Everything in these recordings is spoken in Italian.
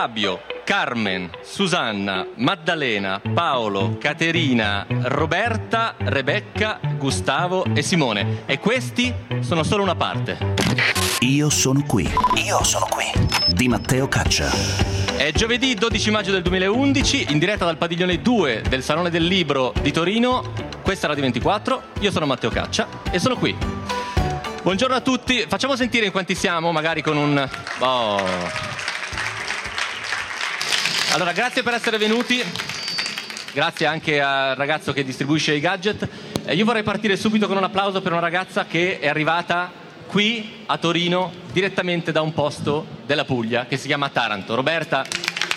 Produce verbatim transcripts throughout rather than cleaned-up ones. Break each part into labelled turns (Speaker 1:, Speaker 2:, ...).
Speaker 1: Fabio, Carmen, Susanna, Maddalena, Paolo, Caterina, Roberta, Rebecca, Gustavo e Simone. E questi sono solo una parte.
Speaker 2: Io sono qui. Io sono qui. Di Matteo Caccia.
Speaker 1: È giovedì dodici maggio del duemilaundici, in diretta dal padiglione due del Salone del Libro di Torino. Questa è Radio ventiquattro, io sono Matteo Caccia e sono qui. Buongiorno a tutti, facciamo sentire in quanti siamo, magari con un... Oh. Allora, grazie per essere venuti, grazie anche al ragazzo che distribuisce i gadget. Eh, io vorrei partire subito con un applauso per una ragazza che è arrivata qui a Torino direttamente da un posto della Puglia che si chiama Taranto. Roberta,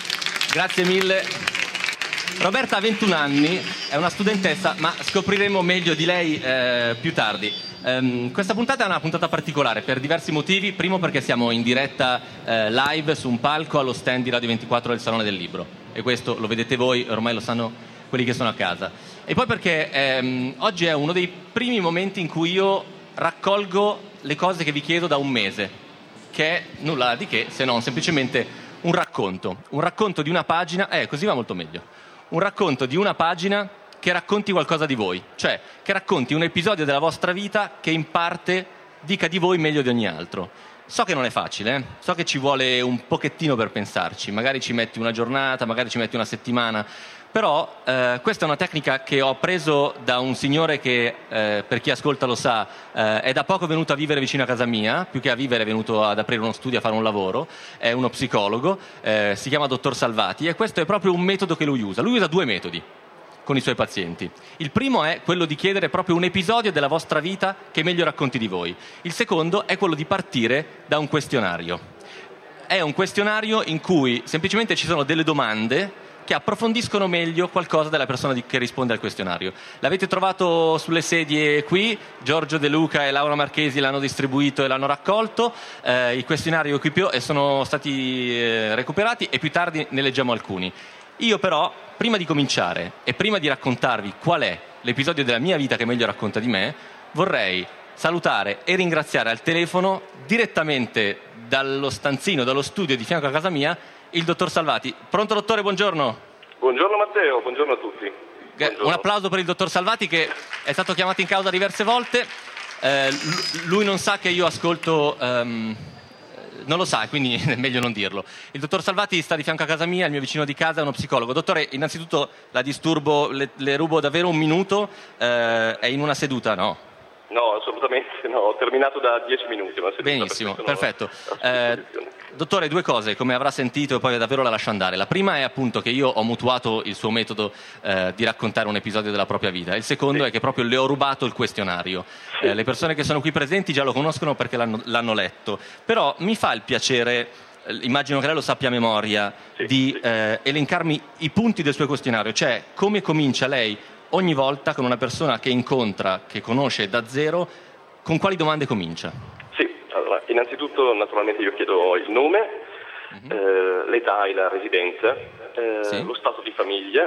Speaker 1: grazie mille. Roberta ha ventuno anni, è una studentessa, ma scopriremo meglio di lei eh, più tardi. Um, questa puntata è una puntata particolare per diversi motivi. Primo, perché siamo in diretta eh, live su un palco allo stand di Radio ventiquattro del Salone del Libro, e questo lo vedete voi, ormai lo sanno quelli che sono a casa. E poi perché ehm, oggi è uno dei primi momenti in cui io raccolgo le cose che vi chiedo da un mese, che è nulla di che se non semplicemente un racconto un racconto di una pagina, eh così va molto meglio, un racconto di una pagina che racconti qualcosa di voi, cioè che racconti un episodio della vostra vita che in parte dica di voi meglio di ogni altro. So che non è facile, eh? So che ci vuole un pochettino per pensarci, magari ci metti una giornata, magari ci metti una settimana, però eh, questa è una tecnica che ho preso da un signore che, eh, per chi ascolta lo sa, eh, è da poco venuto a vivere vicino a casa mia, più che a vivere è venuto ad aprire uno studio, a fare un lavoro, è uno psicologo, eh, si chiama Dottor Salvati, e questo è proprio un metodo che lui usa. Lui usa due metodi con i suoi pazienti. Il primo è quello di chiedere proprio un episodio della vostra vita che meglio racconti di voi. Il secondo è quello di partire da un questionario. È un questionario in cui semplicemente ci sono delle domande che approfondiscono meglio qualcosa della persona di, che risponde al questionario. L'avete trovato sulle sedie qui, Giorgio De Luca e Laura Marchesi l'hanno distribuito e l'hanno raccolto, eh, il questionario qui più, e sono stati eh, recuperati, e più tardi ne leggiamo alcuni. Io però, prima di cominciare e prima di raccontarvi qual è l'episodio della mia vita che meglio racconta di me, vorrei salutare e ringraziare al telefono, direttamente dallo stanzino, dallo studio di fianco a casa mia, il dottor Salvati. Pronto, dottore? Buongiorno.
Speaker 3: Buongiorno Matteo, buongiorno a tutti. Buongiorno.
Speaker 1: Un applauso per il dottor Salvati, che è stato chiamato in causa diverse volte. Eh, lui non sa che io ascolto... Um, Non lo sa, quindi è meglio non dirlo. Il dottor Salvati sta di fianco a casa mia, il mio vicino di casa è uno psicologo. Dottore, innanzitutto la disturbo, le, le rubo davvero un minuto, eh, è in una seduta, no?
Speaker 3: No, assolutamente no, ho terminato da dieci minuti. Una seduta.
Speaker 1: Benissimo, perfetto. Eh, dottore, due cose, come avrà sentito, e poi davvero la lascio andare. La prima è appunto che io ho mutuato il suo metodo eh, di raccontare un episodio della propria vita. Il secondo sì. è che proprio le ho rubato il questionario. Sì. Eh, le persone che sono qui presenti già lo conoscono perché l'hanno, l'hanno letto. Però mi fa il piacere, immagino che lei lo sappia a memoria, sì, di sì. Eh, elencarmi i punti del suo questionario, cioè come comincia lei ogni volta con una persona che incontra, che conosce da zero, con quali domande comincia?
Speaker 3: Sì, allora, innanzitutto naturalmente io chiedo il nome, uh-huh. eh, l'età e la residenza, eh, sì. lo stato di famiglia,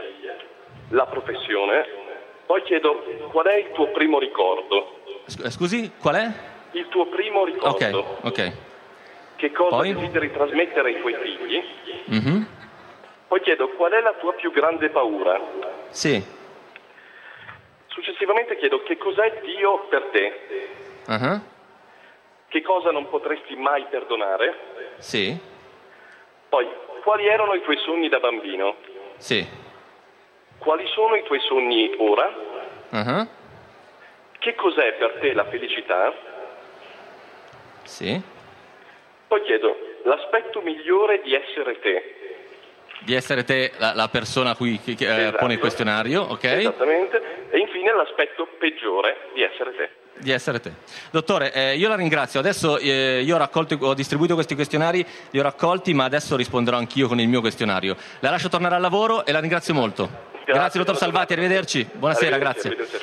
Speaker 3: la professione, poi chiedo qual è il tuo primo ricordo.
Speaker 1: Scusi, qual è?
Speaker 3: Il tuo primo ricordo.
Speaker 1: Ok, ok.
Speaker 3: Che cosa
Speaker 1: poi?
Speaker 3: desideri trasmettere ai tuoi figli?
Speaker 1: Uh-huh.
Speaker 3: Poi chiedo qual è la tua più grande paura?
Speaker 1: Sì.
Speaker 3: Successivamente chiedo che cos'è Dio per te?
Speaker 1: Uh-huh.
Speaker 3: Che cosa non potresti mai perdonare?
Speaker 1: Sì.
Speaker 3: Poi, quali erano i tuoi sogni da bambino?
Speaker 1: Sì.
Speaker 3: Quali sono i tuoi sogni ora?
Speaker 1: Uh-huh.
Speaker 3: Che cos'è per te la felicità?
Speaker 1: Sì.
Speaker 3: Poi chiedo l'aspetto migliore di essere te.
Speaker 1: Di essere te, la, la persona a cui che, che,
Speaker 3: esatto.
Speaker 1: pone il questionario, ok?
Speaker 3: Esattamente. E infine l'aspetto peggiore di essere te.
Speaker 1: Di essere te. Dottore, eh, io la ringrazio. Adesso eh, io ho raccolto, ho distribuito questi questionari, li ho raccolti, ma adesso risponderò anch'io con il mio questionario. La lascio tornare al lavoro e la ringrazio molto. Grazie, grazie dottor Salvati, arrivederci. Buonasera,
Speaker 3: arrivederci,
Speaker 1: grazie.
Speaker 3: Arrivederci a tutti.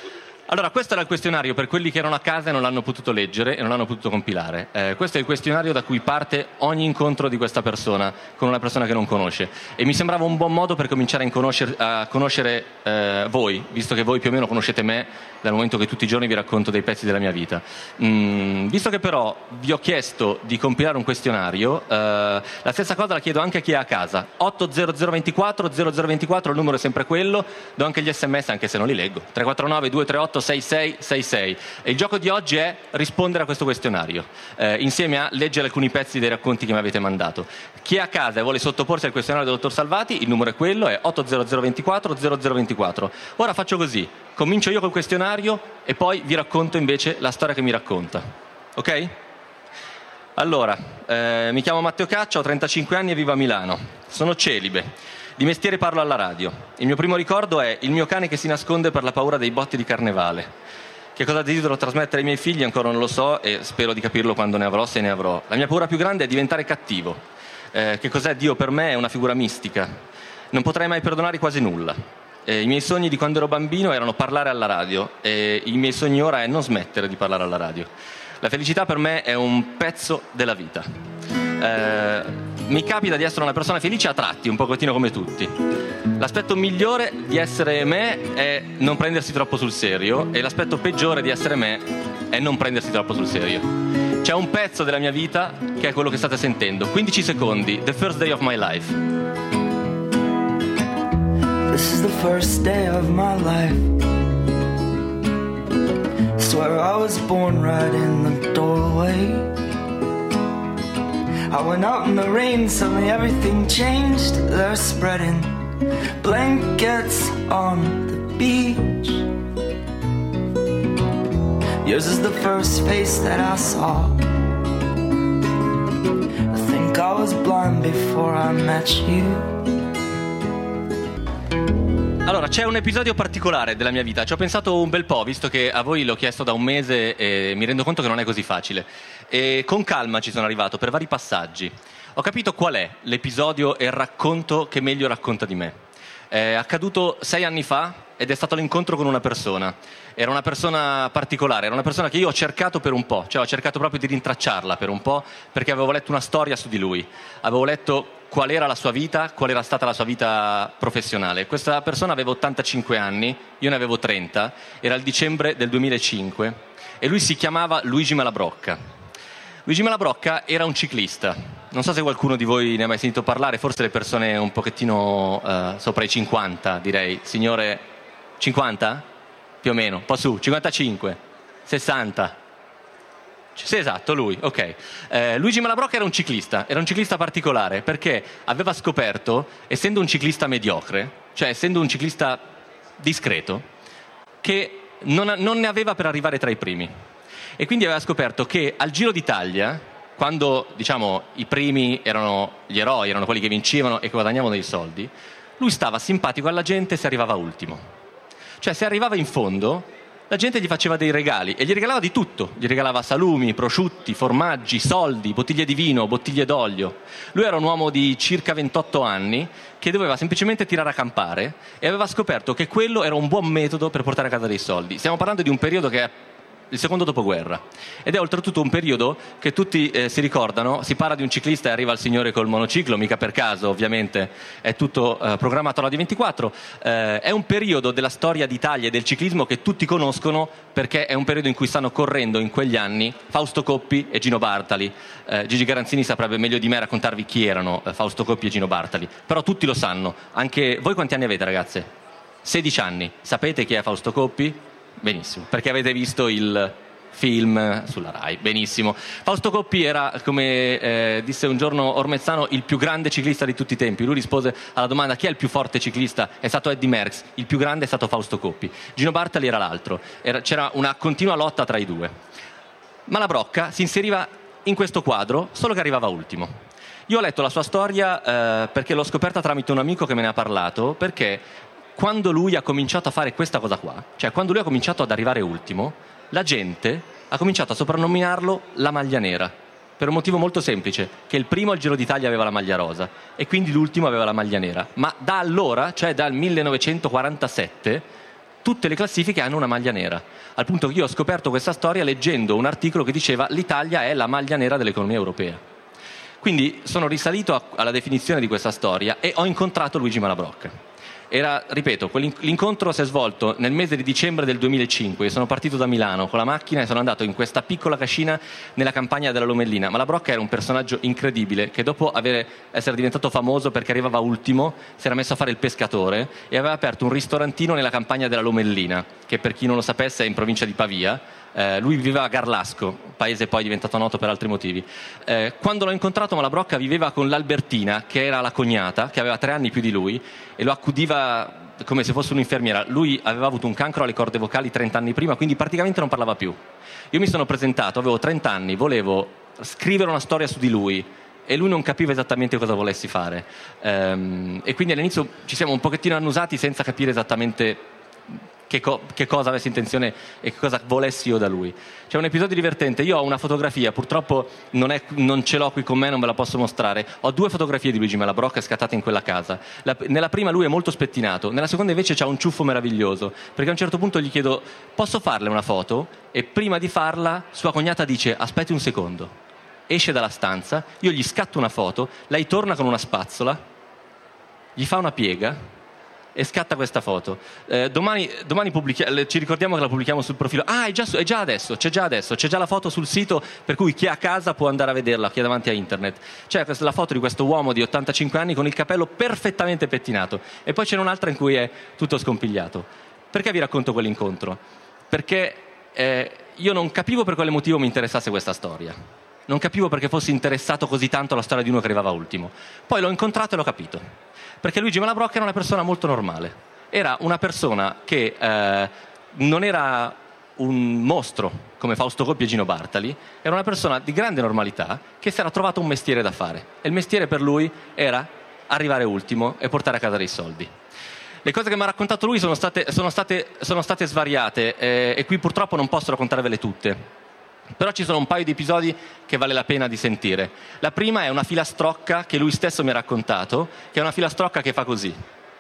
Speaker 1: Allora, questo era il questionario per quelli che erano a casa e non l'hanno potuto leggere e non l'hanno potuto compilare. Eh, questo è il questionario da cui parte ogni incontro di questa persona con una persona che non conosce. E mi sembrava un buon modo per cominciare a conoscere, a conoscere eh, voi, visto che voi più o meno conoscete me dal momento che tutti i giorni vi racconto dei pezzi della mia vita. Mm, visto che però vi ho chiesto di compilare un questionario, eh, la stessa cosa la chiedo anche a chi è a casa. otto zero zero due quattro zero zero due quattro, il numero è sempre quello, do anche gli sms anche se non li leggo. tre quattro nove due tre otto sei sei sei sei. E il gioco di oggi è rispondere a questo questionario eh, insieme a leggere alcuni pezzi dei racconti che mi avete mandato. Chi è a casa e vuole sottoporsi al questionario del dottor Salvati, il numero è quello, è otto zero zero due quattro zero zero due quattro. Ora faccio così, comincio io col questionario e poi vi racconto invece la storia che mi racconta, ok? Allora, eh, mi chiamo Matteo Caccia, ho trentacinque anni e vivo a Milano, sono celibe. Di mestiere parlo alla radio. Il mio primo ricordo è il mio cane che si nasconde per la paura dei botti di carnevale. Che cosa desidero trasmettere ai miei figli ancora non lo so e spero di capirlo quando ne avrò, se ne avrò. La mia paura più grande è diventare cattivo. Eh, che cos'è Dio per me? È una figura mistica. Non potrei mai perdonare quasi nulla. Eh, I miei sogni di quando ero bambino erano parlare alla radio e i miei sogni ora è non smettere di parlare alla radio. La felicità per me è un pezzo della vita. Eh, mi capita di essere una persona felice a tratti, un pochettino come tutti. L'aspetto migliore di essere me è non prendersi troppo sul serio e l'aspetto peggiore di essere me è non prendersi troppo sul serio. C'è un pezzo della mia vita che è quello che state sentendo. quindici secondi, The First Day of My Life.
Speaker 4: This is the first day of my life. Swear I was born right in the doorway. I went out in the rain, suddenly everything changed. They're spreading blankets on the beach. Yours is the first face that I saw. I think I was blind before I met you.
Speaker 1: Allora, c'è un episodio particolare della mia vita, ci ho pensato un bel po', visto che a voi l'ho chiesto da un mese e mi rendo conto che non è così facile. E con calma ci sono arrivato per vari passaggi. Ho capito qual è l'episodio e il racconto che meglio racconta di me. È accaduto sei anni fa ed è stato l'incontro con una persona. Era una persona particolare, era una persona che io ho cercato per un po', cioè ho cercato proprio di rintracciarla per un po', perché avevo letto una storia su di lui. Avevo letto qual era la sua vita, qual era stata la sua vita professionale. Questa persona aveva ottantacinque anni, io ne avevo trenta, era il dicembre del duemilacinque e lui si chiamava Luigi Malabrocca. Luigi Malabrocca era un ciclista, non so se qualcuno di voi ne ha mai sentito parlare, forse le persone un pochettino uh, sopra i cinquanta, direi. Signore, cinquanta? Più o meno, un po' su, cinquantacinque, sessanta. Sì, esatto, lui, ok. Eh, Luigi Malabrocca era un ciclista, era un ciclista particolare perché aveva scoperto, essendo un ciclista mediocre, cioè essendo un ciclista discreto, che non, non ne aveva per arrivare tra i primi. E quindi aveva scoperto che al Giro d'Italia, quando diciamo i primi erano gli eroi, erano quelli che vincevano e che guadagnavano dei soldi, lui stava simpatico alla gente se arrivava ultimo. Cioè se arrivava in fondo, la gente gli faceva dei regali e gli regalava di tutto, gli regalava salumi, prosciutti, formaggi, soldi, bottiglie di vino, bottiglie d'olio. Lui era un uomo di circa ventotto anni che doveva semplicemente tirare a campare e aveva scoperto che quello era un buon metodo per portare a casa dei soldi. Stiamo parlando di un periodo che è il secondo dopoguerra ed è oltretutto un periodo che tutti eh, si ricordano. Si parla di un ciclista e arriva il signore col monociclo, mica per caso, ovviamente è tutto eh, programmato alla D ventiquattro. Eh, è un periodo della storia d'Italia e del ciclismo che tutti conoscono perché è un periodo in cui stanno correndo in quegli anni Fausto Coppi e Gino Bartali. eh, Gigi Garanzini saprebbe meglio di me raccontarvi chi erano eh, Fausto Coppi e Gino Bartali, però tutti lo sanno. Anche voi quanti anni avete, ragazze? sedici anni. Sapete chi è Fausto Coppi? Benissimo, perché avete visto il film sulla Rai. Benissimo. Fausto Coppi era, come eh, disse un giorno Ormezzano, il più grande ciclista di tutti i tempi. Lui rispose alla domanda chi è il più forte ciclista, è stato Eddy Merckx, il più grande è stato Fausto Coppi. Gino Bartali era l'altro. Era, c'era una continua lotta tra i due. Malabrocca si inseriva in questo quadro, solo che arrivava ultimo. Io ho letto la sua storia eh, perché l'ho scoperta tramite un amico che me ne ha parlato, perché quando lui ha cominciato a fare questa cosa qua, cioè quando lui ha cominciato ad arrivare ultimo, la gente ha cominciato a soprannominarlo la maglia nera, per un motivo molto semplice, che il primo al Giro d'Italia aveva la maglia rosa e quindi l'ultimo aveva la maglia nera. Ma da allora, cioè dal millenovecentoquarantasette, tutte le classifiche hanno una maglia nera, al punto che io ho scoperto questa storia leggendo un articolo che diceva l'Italia è la maglia nera dell'economia europea. Quindi sono risalito a, alla definizione di questa storia e ho incontrato Luigi Malabrocca. Era, ripeto, l'incontro si è svolto nel mese di dicembre del duemilacinque. Io sono partito da Milano con la macchina e sono andato in questa piccola cascina nella campagna della Lomellina. Malabrocca era un personaggio incredibile che dopo avere, essere diventato famoso perché arrivava ultimo si era messo a fare il pescatore e aveva aperto un ristorantino nella campagna della Lomellina, che per chi non lo sapesse è in provincia di Pavia. Eh, lui viveva a Garlasco, paese poi diventato noto per altri motivi. Eh, quando l'ho incontrato Malabrocca viveva con l'Albertina, che era la cognata, che aveva tre anni più di lui, e lo accudiva come se fosse un'infermiera. Lui aveva avuto un cancro alle corde vocali trenta anni prima, quindi praticamente non parlava più. Io mi sono presentato, avevo trenta anni, volevo scrivere una storia su di lui, e lui non capiva esattamente cosa volessi fare. Ehm, e quindi all'inizio ci siamo un pochettino annusati senza capire esattamente Che, co- che cosa avessi intenzione e che cosa volessi io da lui. C'è un episodio divertente. Io ho una fotografia, purtroppo non, è, non ce l'ho qui con me, non ve la posso mostrare. Ho due fotografie di Luigi Malabrocca scattate in quella casa. La, nella prima lui è molto spettinato, nella seconda invece c'ha un ciuffo meraviglioso, perché a un certo punto gli chiedo posso farle una foto? E prima di farla sua cognata dice aspetti un secondo, esce dalla stanza, io gli scatto una foto, lei torna con una spazzola, gli fa una piega e scatta questa foto. Eh, domani domani pubblichi- ci ricordiamo che la pubblichiamo sul profilo. Ah, è già, è già adesso, c'è già adesso, c'è già la foto sul sito, per cui chi è a casa può andare a vederla, chi è davanti a internet. C'è questa, la foto di questo uomo di ottantacinque anni con il capello perfettamente pettinato, e poi c'è un'altra in cui è tutto scompigliato. Perché vi racconto quell'incontro? Perché eh, io non capivo per quale motivo mi interessasse questa storia. Non capivo perché fossi interessato così tanto alla storia di uno che arrivava ultimo. Poi l'ho incontrato e l'ho capito. Perché Luigi Malabrocca era una persona molto normale. Era una persona che eh, non era un mostro come Fausto Coppi e Gino Bartali, era una persona di grande normalità che si era trovato un mestiere da fare. E il mestiere per lui era arrivare ultimo e portare a casa dei soldi. Le cose che mi ha raccontato lui sono state, sono state, sono state svariate eh, e qui purtroppo non posso raccontarvele tutte. Però ci sono un paio di episodi che vale la pena di sentire. La prima è una filastrocca che lui stesso mi ha raccontato, che è una filastrocca che fa così: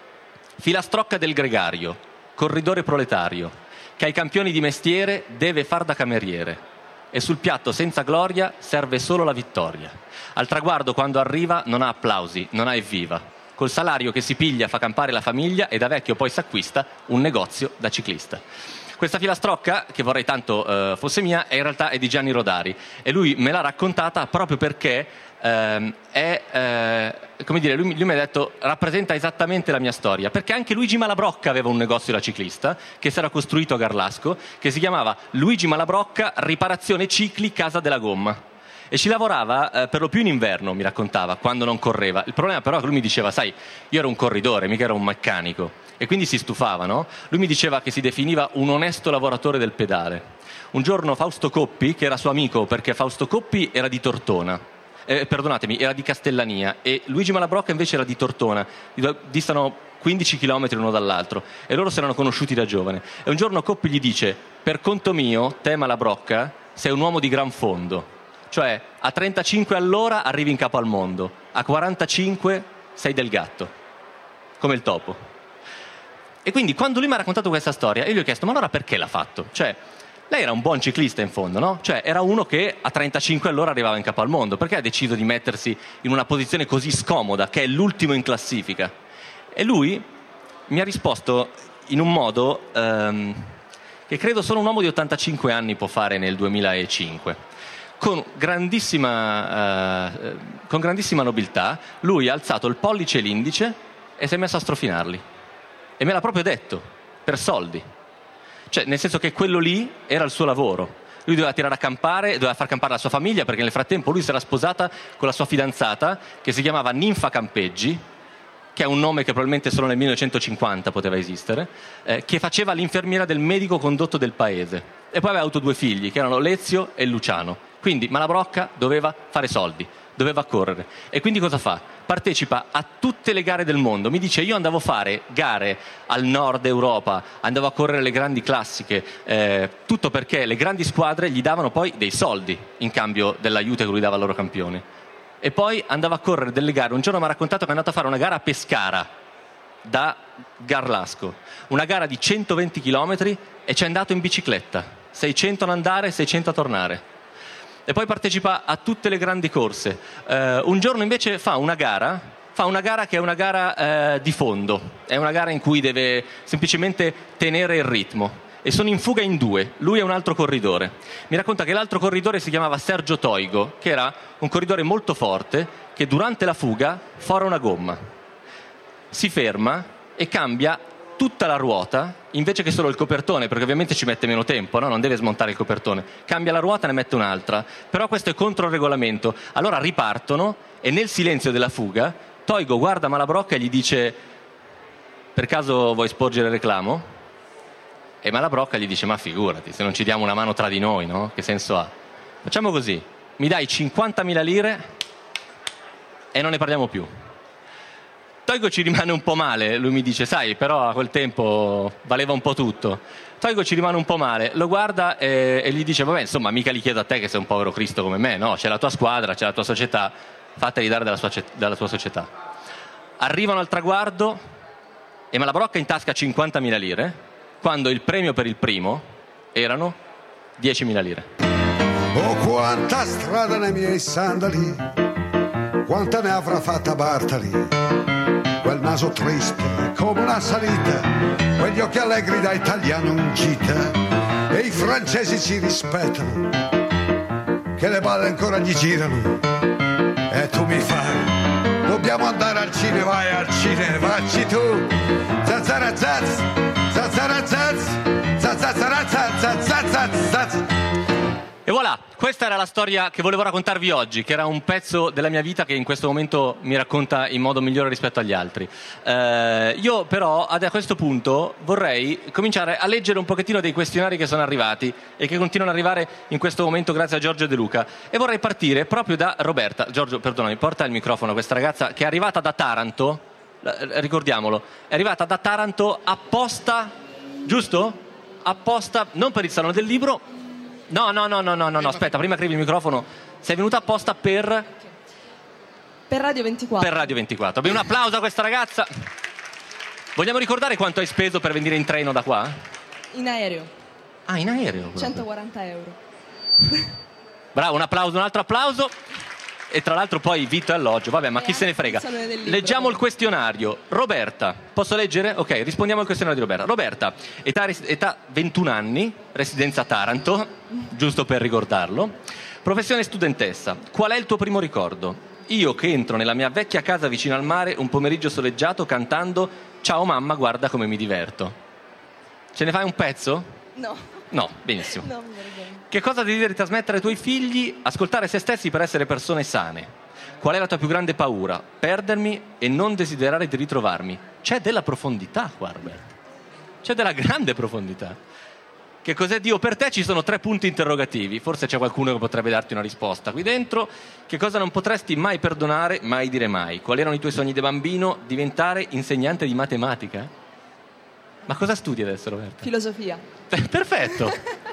Speaker 1: filastrocca del gregario, corridore proletario, che ai campioni di mestiere deve far da cameriere, e sul piatto senza gloria serve solo la vittoria. Al traguardo quando arriva non ha applausi, non ha evviva. Col salario che si piglia fa campare la famiglia e da vecchio poi s'acquista un negozio da ciclista. Questa filastrocca, che vorrei tanto eh, fosse mia, è in realtà è di Gianni Rodari, e lui me l'ha raccontata proprio perché ehm, è, eh, come dire, lui, lui mi ha detto rappresenta esattamente la mia storia, perché anche Luigi Malabrocca aveva un negozio da ciclista che si era costruito a Garlasco, che si chiamava Luigi Malabrocca Riparazione Cicli Casa della Gomma. E ci lavorava eh, per lo più in inverno, mi raccontava, quando non correva. Il problema però è che lui mi diceva, sai, io ero un corridore, mica ero un meccanico. E quindi si stufava, no? Lui mi diceva che si definiva un onesto lavoratore del pedale. Un giorno Fausto Coppi, che era suo amico perché Fausto Coppi era di Tortona, eh, perdonatemi, era di Castellania, e Luigi Malabrocca invece era di Tortona, distano quindici chilometri l'uno dall'altro, e loro si erano conosciuti da giovane. E un giorno Coppi gli dice, per conto mio, te Malabrocca sei un uomo di gran fondo. Cioè, a trentacinque all'ora arrivi in capo al mondo, a quarantacinque sei del gatto, come il topo. E quindi quando lui mi ha raccontato questa storia, io gli ho chiesto, ma allora perché l'ha fatto? Cioè, lei era un buon ciclista in fondo, no? Cioè, era uno che a trentacinque all'ora arrivava in capo al mondo. Perché ha deciso di mettersi in una posizione così scomoda, che è l'ultimo in classifica? E lui mi ha risposto in un modo ehm, che credo solo un uomo di ottantacinque anni può fare nel duemilacinque. Con grandissima, eh, con grandissima nobiltà, lui ha alzato il pollice e l'indice e si è messo a strofinarli. E me l'ha proprio detto, per soldi. Cioè, nel senso che quello lì era il suo lavoro. Lui doveva tirare a campare, doveva far campare la sua famiglia, perché nel frattempo lui si era sposata con la sua fidanzata, che si chiamava Ninfa Campeggi, che è un nome che probabilmente solo nel millenovecentocinquanta poteva esistere, eh, che faceva l'infermiera del medico condotto del paese. E poi aveva avuto due figli, che erano Lezio e Luciano. Quindi Malabrocca doveva fare soldi, doveva correre. E quindi cosa fa? Partecipa a tutte le gare del mondo. Mi dice, io andavo a fare gare al nord Europa, andavo a correre le grandi classiche, eh, tutto perché le grandi squadre gli davano poi dei soldi in cambio dell'aiuto che lui dava ai loro campioni. E poi andava a correre delle gare. Un giorno mi ha raccontato che è andato a fare una gara a Pescara, da Garlasco, una gara di centoventi chilometri e ci è andato in bicicletta, seicento ad andare, seicento a tornare. E poi partecipa a tutte le grandi corse. Eh, un giorno invece fa una gara, fa una gara che è una gara eh, di fondo, è una gara in cui deve semplicemente tenere il ritmo. E sono in fuga in due, lui e un altro corridore. Mi racconta che l'altro corridore si chiamava Sergio Toigo, che era un corridore molto forte, che durante la fuga fora una gomma, si ferma e cambia tutta la ruota, invece che solo il copertone, perché ovviamente ci mette meno tempo, no? Non deve smontare il copertone, cambia la ruota e ne mette un'altra, però questo è contro il regolamento. Allora ripartono e nel silenzio della fuga Toigo guarda Malabrocca e gli dice: per caso vuoi sporgere reclamo? E Malabrocca gli dice: ma figurati, se non ci diamo una mano tra di noi, no? Che senso ha? Facciamo così, mi dai cinquantamila lire e non ne parliamo più. Toigo ci rimane un po' male, lui mi dice: sai, però a quel tempo valeva un po' tutto. Toigo ci rimane un po' male, lo guarda e, e gli dice: vabbè, insomma, mica li chiedo a te che sei un povero Cristo come me, no? C'è la tua squadra, c'è la tua società, fateli dare dalla, sua, dalla tua società. Arrivano al traguardo e Malabrocca in tasca cinquantamila lire, quando il premio per il primo erano diecimila lire.
Speaker 5: Oh, quanta strada nei miei sandali, quanta ne avrà fatta Bartali, quel naso triste come una salita, quegli occhi allegri da italiano in gita, e i francesi ci rispettano, che le balle ancora gli girano, e tu mi fai, dobbiamo andare al cinema, vai al cinema, vacci tu, zazzarazaz, zazzarazaz, zazzarazaz, zazzarazaz.
Speaker 1: E voilà, questa era la storia che volevo raccontarvi oggi, che era un pezzo della mia vita che in questo momento mi racconta in modo migliore rispetto agli altri. Eh, io però a questo punto vorrei cominciare a leggere un pochettino dei questionari che sono arrivati e che continuano ad arrivare in questo momento grazie a Giorgio De Luca, e vorrei partire proprio da Roberta. Giorgio, perdonami, porta il microfono a questa ragazza che è arrivata da Taranto, ricordiamolo, è arrivata da Taranto apposta, giusto? Apposta, non per il Salone del Libro. No, no, no, no, no, no, no, aspetta, prima che arrivi il microfono, sei venuta apposta per...
Speaker 6: Per Radio ventiquattro.
Speaker 1: Per Radio ventiquattro. Abbiamo un applauso a questa ragazza. Vogliamo ricordare quanto hai speso per venire in treno da qua?
Speaker 6: In aereo.
Speaker 1: Ah, in aereo? Proprio.
Speaker 6: centoquaranta euro.
Speaker 1: Bravo, un applauso, un altro applauso. E tra l'altro poi vitto e alloggio, vabbè, ma e chi se ne frega. Leggiamo il questionario. Roberta, posso leggere? Ok, rispondiamo al questionario di Roberta. Roberta, età, età ventuno anni, residenza a Taranto, giusto per ricordarlo. Professione studentessa. Qual è il tuo primo ricordo? Io che entro nella mia vecchia casa vicino al mare un pomeriggio soleggiato cantando "Ciao mamma, guarda come mi diverto". Ce ne fai un pezzo?
Speaker 6: No.
Speaker 1: No, benissimo.
Speaker 6: No, mi vergogno.
Speaker 1: Che cosa desideri trasmettere ai tuoi figli? Ascoltare se stessi per essere persone sane. Qual è la tua più grande paura? Perdermi e non desiderare di ritrovarmi. C'è della profondità qua, Roberto. C'è della grande profondità. Che cos'è Dio per te? Ci sono tre punti interrogativi. Forse c'è qualcuno che potrebbe darti una risposta qui dentro. Che cosa non potresti mai perdonare, mai dire mai? Quali erano i tuoi sogni da bambino? Diventare insegnante di matematica? Ma cosa studi adesso, Roberta?
Speaker 6: Filosofia.
Speaker 1: Perfetto.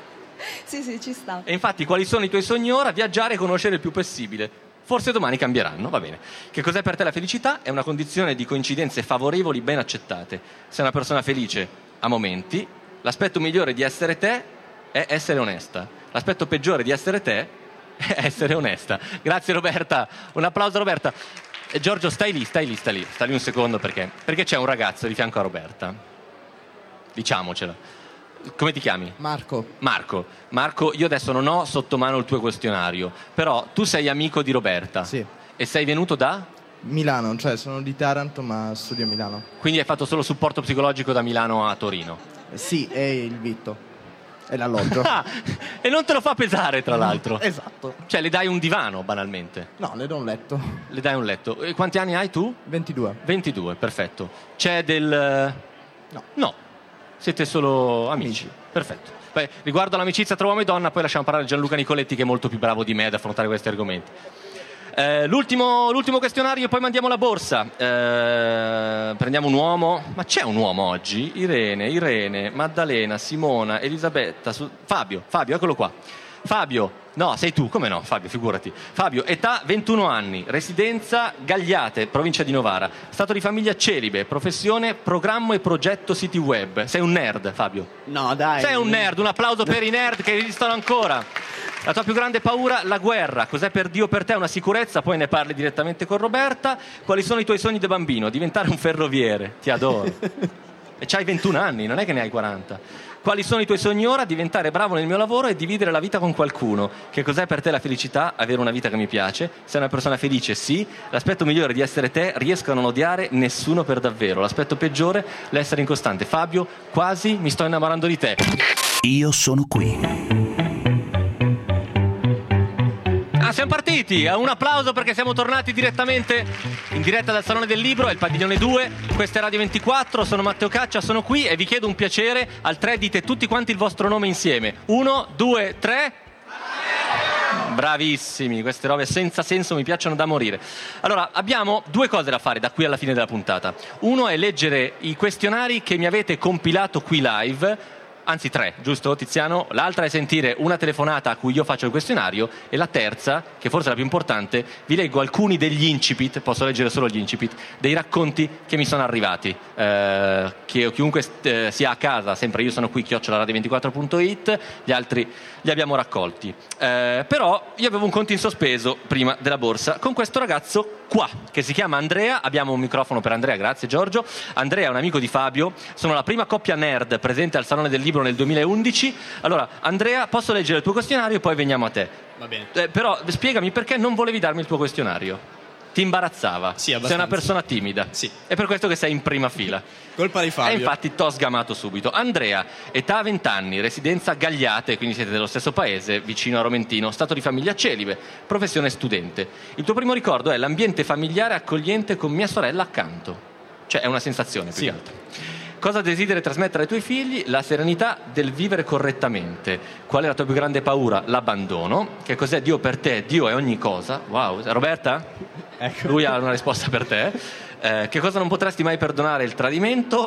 Speaker 6: Sì, sì, ci sta.
Speaker 1: E infatti, quali sono i tuoi sogni ora? Viaggiare e conoscere il più possibile. Forse domani cambieranno, va bene. Che cos'è per te la felicità? È una condizione di coincidenze favorevoli ben accettate. Sei una persona felice a momenti. L'aspetto migliore di essere te è essere onesta. L'aspetto peggiore di essere te è essere onesta. Grazie Roberta. Un applauso a Roberta. E Giorgio, stai lì, stai lì, stai lì. Stai lì un secondo perché? Perché c'è un ragazzo di fianco a Roberta. Diciamocela. Come ti chiami?
Speaker 7: Marco.
Speaker 1: Marco. Marco, io adesso non ho sotto mano il tuo questionario, però tu sei amico di Roberta.
Speaker 7: Sì.
Speaker 1: E sei venuto da?
Speaker 7: Milano, cioè sono di Taranto ma studio a Milano.
Speaker 1: Quindi hai fatto solo supporto psicologico da Milano a Torino?
Speaker 7: Sì, e il vitto. E l'alloggio.
Speaker 1: Ah, e non te lo fa pesare, tra l'altro.
Speaker 7: Esatto.
Speaker 1: Cioè le dai un divano, banalmente?
Speaker 7: No, le do un letto.
Speaker 1: Le dai un letto. E quanti anni hai tu?
Speaker 7: ventidue.
Speaker 1: ventidue, perfetto. C'è del...
Speaker 7: No.
Speaker 1: No. Siete solo amici. amici. Perfetto. Beh, riguardo all'amicizia tra uomo e donna, poi lasciamo parlare Gianluca Nicoletti, che è molto più bravo di me ad affrontare questi argomenti. Eh, l'ultimo, l'ultimo questionario e poi mandiamo la borsa. Eh, prendiamo un uomo. Ma c'è un uomo oggi? Irene, Irene, Maddalena, Simona, Elisabetta, su... Fabio, Fabio, eccolo qua. Fabio, No, sei tu, come no, Fabio, figurati. Fabio, età ventuno anni, residenza Gagliate, provincia di Novara, stato di famiglia celibe, professione programma e progetto siti web. Sei un nerd, Fabio?
Speaker 7: No, dai.
Speaker 1: Sei un nerd, un applauso per i nerd che esistono ancora. La tua più grande paura? La guerra. Cos'è per Dio per te una sicurezza? Poi ne parli direttamente con Roberta. Quali sono i tuoi sogni da bambino? Diventare un ferroviere. Ti adoro. E c'hai ventuno anni, non è che ne hai quaranta. Quali sono i tuoi sogni ora? Diventare bravo nel mio lavoro e dividere la vita con qualcuno. Che cos'è per te la felicità? Avere una vita che mi piace. Sei una persona felice? Sì. L'aspetto migliore di essere te, riesco a non odiare nessuno per davvero. L'aspetto peggiore, l'essere incostante. Fabio, quasi mi sto innamorando di te.
Speaker 2: Io sono qui.
Speaker 1: Ah, siamo partiti! Un applauso perché siamo tornati direttamente in diretta dal Salone del Libro, è il Padiglione due, questa è Radio ventiquattro, sono Matteo Caccia, sono qui e vi chiedo un piacere, al tre dite tutti quanti il vostro nome insieme. Uno, due, tre... Bravissimi, queste robe senza senso mi piacciono da morire. Allora, abbiamo due cose da fare da qui alla fine della puntata. Uno è leggere i questionari che mi avete compilato qui live. Anzi tre, giusto Tiziano? L'altra è sentire una telefonata a cui io faccio il questionario e la terza, che forse è la più importante, vi leggo alcuni degli incipit, posso leggere solo gli incipit, dei racconti che mi sono arrivati. Eh, che chiunque eh, sia a casa, sempre io sono qui, chiocciola radio ventiquattro punto it, gli altri li abbiamo raccolti. Eh, però io avevo un conto in sospeso prima della borsa con questo ragazzo qua, che si chiama Andrea. Abbiamo un microfono per Andrea, grazie Giorgio. Andrea è un amico di Fabio, sono la prima coppia nerd presente al Salone del Libro nel duemilaundici. Allora, Andrea, posso leggere il tuo questionario e poi veniamo a te?
Speaker 8: Va bene.
Speaker 1: Eh, però spiegami perché non volevi darmi il tuo questionario. Ti imbarazzava?
Speaker 8: Sì, abbastanza.
Speaker 1: Sei una persona timida?
Speaker 8: Sì.
Speaker 1: È per questo che sei in prima fila.
Speaker 8: Colpa di Fabio.
Speaker 1: E infatti t'ho sgamato subito. Andrea, età venti anni, residenza Gagliate, quindi siete dello stesso paese, vicino a Romentino, stato di famiglia celibe, professione studente. Il tuo primo ricordo è l'ambiente familiare accogliente con mia sorella accanto. Cioè è una sensazione più
Speaker 8: Sì.
Speaker 1: che altro. Cosa desideri trasmettere ai tuoi figli? La serenità del vivere correttamente. Qual è la tua più grande paura? L'abbandono. Che cos'è Dio per te? Dio è ogni cosa. Wow. Roberta?
Speaker 7: Ecco.
Speaker 1: Lui ha una risposta per te. Eh, che cosa non potresti mai perdonare? Il tradimento.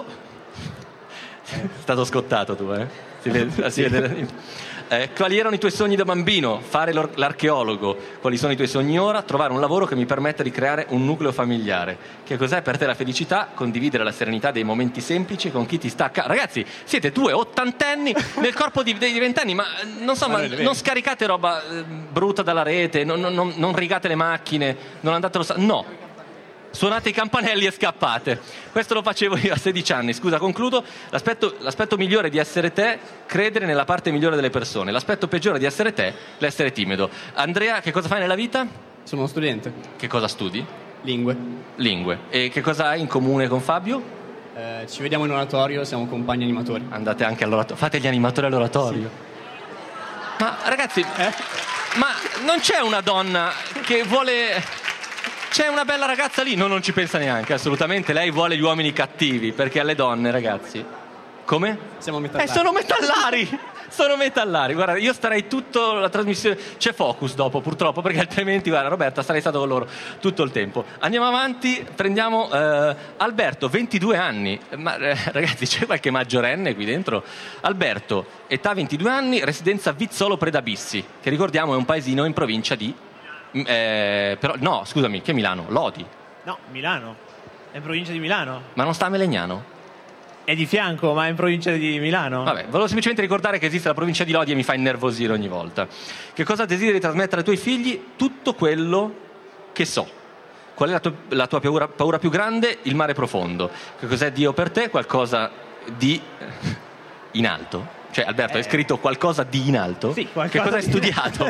Speaker 1: È stato scottato tu, eh? Si vede, si vede. Eh, quali erano i tuoi sogni da bambino? Fare l'archeologo. Quali sono i tuoi sogni ora? Trovare un lavoro che mi permetta di creare un nucleo familiare. Che cos'è per te la felicità? Condividere la serenità dei momenti semplici con chi ti sta accanto. Ragazzi, siete due ottantenni nel corpo di, dei ventenni, ma non so, ma non scaricate roba eh, brutta dalla rete, non, non, non rigate le macchine, non andate lo sa- no. Suonate i campanelli e scappate. Questo lo facevo io a sedici anni. Scusa, concludo. L'aspetto, l'aspetto migliore di essere te, credere nella parte migliore delle persone. L'aspetto peggiore di essere te, l'essere timido. Andrea, che cosa fai nella vita?
Speaker 8: Sono uno studente.
Speaker 1: Che cosa studi?
Speaker 8: Lingue.
Speaker 1: Lingue. E che cosa hai in comune con Fabio?
Speaker 8: Eh, ci vediamo in oratorio, siamo compagni animatori.
Speaker 1: Andate anche all'oratorio. Fate gli animatori all'oratorio. Sì. Ma ragazzi, eh? ma non c'è una donna che vuole... C'è una bella ragazza lì, no, non ci pensa neanche, assolutamente. Lei vuole gli uomini cattivi, perché alle donne, ragazzi... Come?
Speaker 8: Siamo metallari.
Speaker 1: Eh, sono metallari! Sono metallari. Guarda, io starei tutta la trasmissione... C'è Focus dopo, purtroppo, perché altrimenti, guarda, Roberta, sarei stato con loro tutto il tempo. Andiamo avanti, prendiamo eh, Alberto, ventidue anni. Ma eh, ragazzi, c'è qualche maggiorenne qui dentro? Alberto, età ventidue anni, residenza Vizzolo Predabissi, che ricordiamo è un paesino in provincia di... Eh, però no, scusami, che Milano? Lodi.
Speaker 9: No, Milano. È in provincia di Milano.
Speaker 1: Ma non sta a Melegnano?
Speaker 9: È di fianco, ma è in provincia di Milano.
Speaker 1: Vabbè, volevo semplicemente ricordare che esiste la provincia di Lodi e mi fa innervosire ogni volta. Che cosa desideri trasmettere ai tuoi figli? Tutto quello che so. Qual è la tua, la tua paura, paura più grande? Il mare profondo. Che cos'è Dio per te? Qualcosa di in alto. Cioè, Alberto, eh. hai scritto qualcosa di in alto?
Speaker 9: Sì, qualcosa.
Speaker 1: Che cosa hai
Speaker 9: di...
Speaker 1: studiato?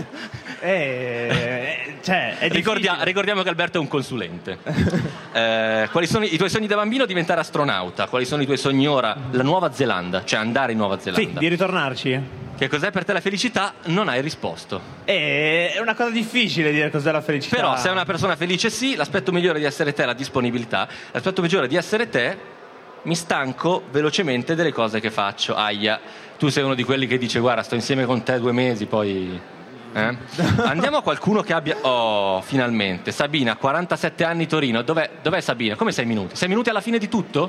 Speaker 9: eh, cioè, è
Speaker 1: Ricordia- ricordiamo che Alberto è un consulente. eh, quali sono i tuoi sogni da bambino? Diventare astronauta. Quali sono i tuoi sogni ora? La Nuova Zelanda, cioè andare in Nuova Zelanda.
Speaker 9: Sì, di ritornarci.
Speaker 1: Che cos'è per te la felicità? Non hai risposto.
Speaker 9: Eh, è una cosa difficile dire cos'è la felicità.
Speaker 1: Però sei una persona felice, sì. L'aspetto migliore di essere te è la disponibilità. L'aspetto peggiore di essere te... Mi stanco velocemente delle cose che faccio. Aia, tu sei uno di quelli che dice guarda, sto insieme con te due mesi, poi... Eh? Andiamo a qualcuno che abbia... Oh, finalmente. Sabina, quarantasette anni, Torino. Dov'è, dov'è Sabina? Come sei minuti? Sei minuti alla fine di tutto?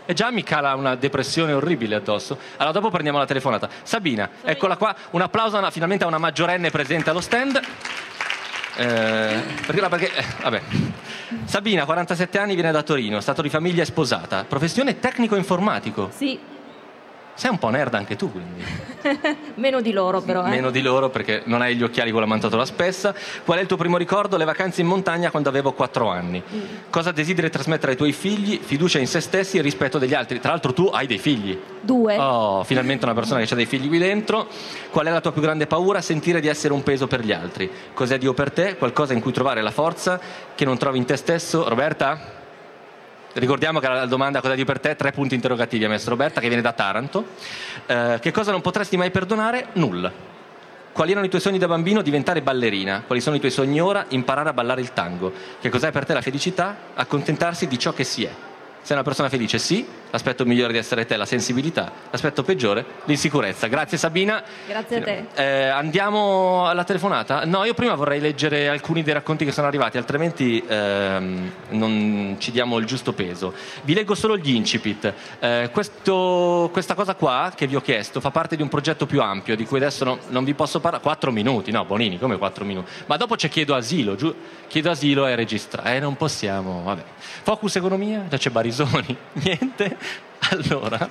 Speaker 1: E già mi cala una depressione orribile addosso. Allora dopo prendiamo la telefonata. Sabina, eccola qua, un applauso a, finalmente a una maggiorenne presente allo stand. Eh, perché, perché eh, vabbè. Sabina, quarantasette anni, viene da Torino, stato di famiglia e sposata. Professione tecnico informatico.
Speaker 10: Sì.
Speaker 1: Sei un po' nerd anche tu, quindi.
Speaker 10: Meno di loro però, eh.
Speaker 1: Meno di loro perché non hai gli occhiali con la mantatura spessa. Qual è il tuo primo ricordo? Le vacanze in montagna quando avevo quattro anni. Mm. Cosa desideri trasmettere ai tuoi figli? Fiducia in se stessi e rispetto degli altri. Tra l'altro tu hai dei figli.
Speaker 10: Due.
Speaker 1: Oh, finalmente una persona che ha dei figli qui dentro. Qual è la tua più grande paura? Sentire di essere un peso per gli altri. Cos'è Dio per te? Qualcosa in cui trovare la forza che non trovi in te stesso. Roberta? Ricordiamo che la domanda cosa Dio per te, tre punti interrogativi ha messo Roberta, che viene da Taranto. Eh, che cosa non potresti mai perdonare? Nulla. Quali erano i tuoi sogni da bambino? Diventare ballerina. Quali sono i tuoi sogni ora? Imparare a ballare il tango. Che cos'è per te la felicità? Accontentarsi di ciò che si è. Sei una persona felice? Sì. L'aspetto migliore di essere te, la sensibilità. L'aspetto peggiore, l'insicurezza. Grazie Sabina.
Speaker 10: Grazie a te.
Speaker 1: Eh, andiamo alla telefonata? No, io prima vorrei leggere alcuni dei racconti che sono arrivati, altrimenti ehm, non ci diamo il giusto peso. Vi leggo solo gli incipit. Eh, questo, questa cosa qua che vi ho chiesto fa parte di un progetto più ampio, di cui adesso no, non vi posso parlare. Quattro minuti, no Bonini, come quattro minuti? Ma dopo c'è chiedo asilo, giù. Chiedo asilo e registrare. Eh, non possiamo, vabbè. Focus economia? Già c'è Barisoni. Niente. Allora,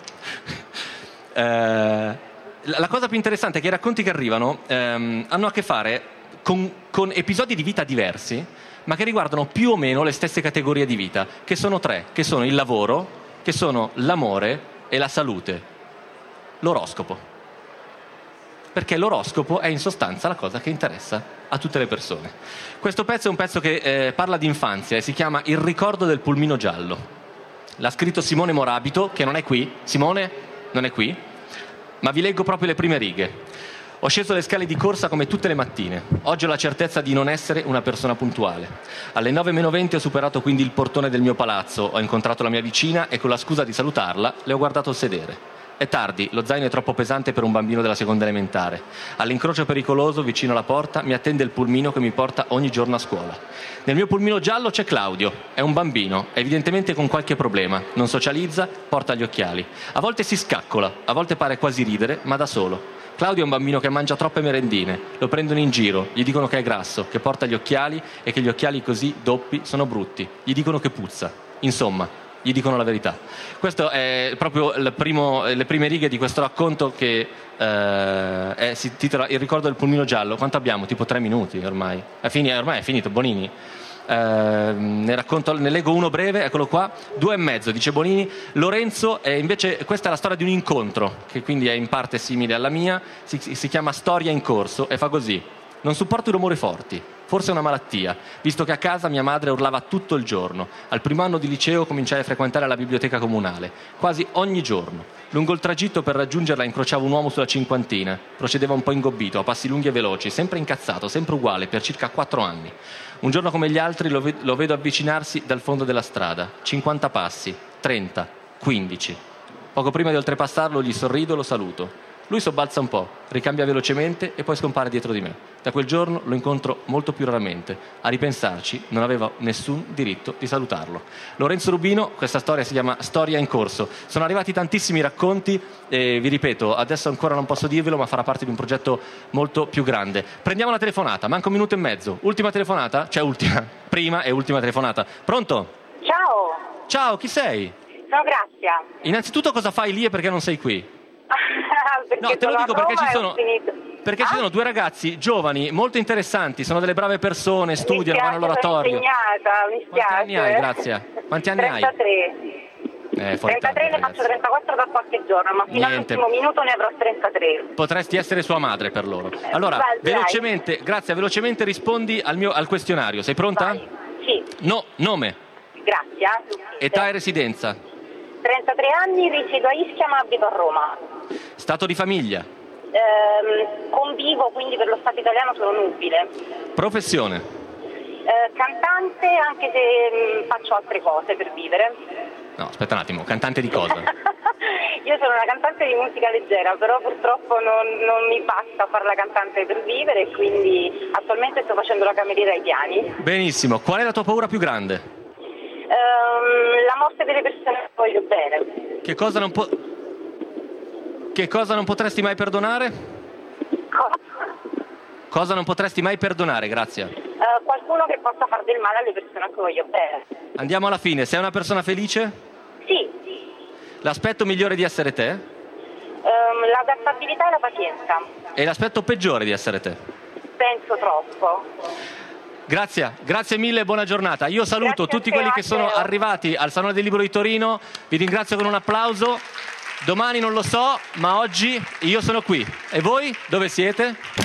Speaker 1: eh, la cosa più interessante è che i racconti che arrivano ehm, hanno a che fare con, con episodi di vita diversi, ma che riguardano più o meno le stesse categorie di vita, che sono tre, che sono il lavoro, che sono l'amore e la salute. L'oroscopo. Perché l'oroscopo è in sostanza la cosa che interessa a tutte le persone. Questo pezzo è un pezzo che eh, parla di infanzia e si chiama Il ricordo del pulmino giallo. L'ha scritto Simone Morabito, che non è qui. Simone non è qui, ma vi leggo proprio le prime righe. Ho sceso le scale di corsa come tutte le mattine. Oggi ho la certezza di non essere una persona puntuale. Alle nove meno venti ho superato quindi il portone del mio palazzo, ho incontrato la mia vicina e con la scusa di salutarla le ho guardato sedere. È tardi, lo zaino è troppo pesante per un bambino della seconda elementare. All'incrocio pericoloso, vicino alla porta, mi attende il pulmino che mi porta ogni giorno a scuola. Nel mio pulmino giallo c'è Claudio, è un bambino, evidentemente con qualche problema, non socializza, porta gli occhiali. A volte si scaccola, a volte pare quasi ridere, ma da solo. Claudio è un bambino che mangia troppe merendine, lo prendono in giro, gli dicono che è grasso, che porta gli occhiali e che gli occhiali così doppi sono brutti, gli dicono che puzza. Insomma, gli dicono la verità. Questo è proprio il primo, le prime righe di questo racconto che eh, è, si intitola Il ricordo del pulmino giallo. Quanto abbiamo? Tipo tre minuti ormai. È fini, ormai è finito, Bonini. Eh, ne, racconto, ne leggo uno breve, eccolo qua. Due e mezzo, dice Bonini. Lorenzo, è invece, questa è la storia di un incontro, che quindi è in parte simile alla mia. Si, si chiama Storia in corso e fa così. Non sopporto i rumori forti, forse è una malattia, visto che a casa mia madre urlava tutto il giorno. Al primo anno di liceo cominciai a frequentare la biblioteca comunale, quasi ogni giorno. Lungo il tragitto per raggiungerla incrociavo un uomo sulla cinquantina, procedeva un po' ingobbito, a passi lunghi e veloci, sempre incazzato, sempre uguale, per circa quattro anni. Un giorno come gli altri lo, ve- lo vedo avvicinarsi dal fondo della strada, cinquanta passi, trenta, quindici. Poco prima di oltrepassarlo gli sorrido, lo saluto. Lui sobbalza un po', ricambia velocemente e poi scompare dietro di me. Da quel giorno lo incontro molto più raramente. A ripensarci, non avevo nessun diritto di salutarlo. Lorenzo Rubino, questa storia si chiama Storia in corso. Sono arrivati tantissimi racconti e vi ripeto, adesso ancora non posso dirvelo, ma farà parte di un progetto molto più grande. Prendiamo la telefonata, manca un minuto e mezzo. Ultima telefonata? Cioè ultima, prima e ultima telefonata. Pronto?
Speaker 11: Ciao.
Speaker 1: Ciao, chi sei?
Speaker 11: Sono Grazia.
Speaker 1: Innanzitutto cosa fai lì e perché non sei qui?
Speaker 11: No,
Speaker 1: te lo dico perché ci sono perché
Speaker 11: ah?
Speaker 1: ci sono due ragazzi giovani molto interessanti, sono delle brave persone, studiano, vanno all'oratorio.
Speaker 11: Mi spiace, mi spiace.
Speaker 1: Quanti anni hai, Grazia? Quanti anni
Speaker 11: trentatré.
Speaker 1: Hai? Eh,
Speaker 11: trentatré, ne faccio trentaquattro da qualche giorno, ma fino
Speaker 1: Niente.
Speaker 11: all'ultimo minuto ne avrò trentatré.
Speaker 1: Potresti essere sua madre per loro. Allora,
Speaker 11: Vai,
Speaker 1: velocemente, Grazia, velocemente rispondi al mio al questionario. Sei pronta?
Speaker 11: Vai. Sì.
Speaker 1: No, nome.
Speaker 11: Grazia.
Speaker 1: Età e residenza.
Speaker 11: trentatré anni, risiedo a Ischia ma abito a Roma.
Speaker 1: Stato di famiglia.
Speaker 11: Ehm, convivo, quindi per lo Stato italiano sono nubile.
Speaker 1: Professione.
Speaker 11: Eh, cantante, anche se mh, faccio altre cose per vivere.
Speaker 1: No, aspetta un attimo, cantante di cosa?
Speaker 11: Io sono una cantante di musica leggera, però purtroppo non, non mi basta fare la cantante per vivere e quindi attualmente sto facendo la cameriera ai piani.
Speaker 1: Benissimo, qual è la tua paura più grande?
Speaker 11: Ehm, la morte delle persone persone che voglio bene.
Speaker 1: Che cosa non po- Che cosa non potresti mai perdonare?
Speaker 11: Cosa?
Speaker 1: Cosa non potresti mai perdonare, grazie.
Speaker 11: Uh, qualcuno che possa far del male alle persone che voglio bene.
Speaker 1: Andiamo alla fine. Sei una persona felice?
Speaker 11: Sì.
Speaker 1: L'aspetto migliore di essere te?
Speaker 11: Um, l'adattabilità e la pazienza.
Speaker 1: E l'aspetto peggiore di essere te?
Speaker 11: Penso troppo.
Speaker 1: Grazie, grazie mille e buona giornata. Io saluto
Speaker 11: Grazie
Speaker 1: tutti
Speaker 11: a te,
Speaker 1: quelli che sono
Speaker 11: Matteo.
Speaker 1: arrivati al Salone del Libro di Torino. Vi ringrazio con un applauso. Domani non lo so, ma oggi io sono qui. E voi dove siete?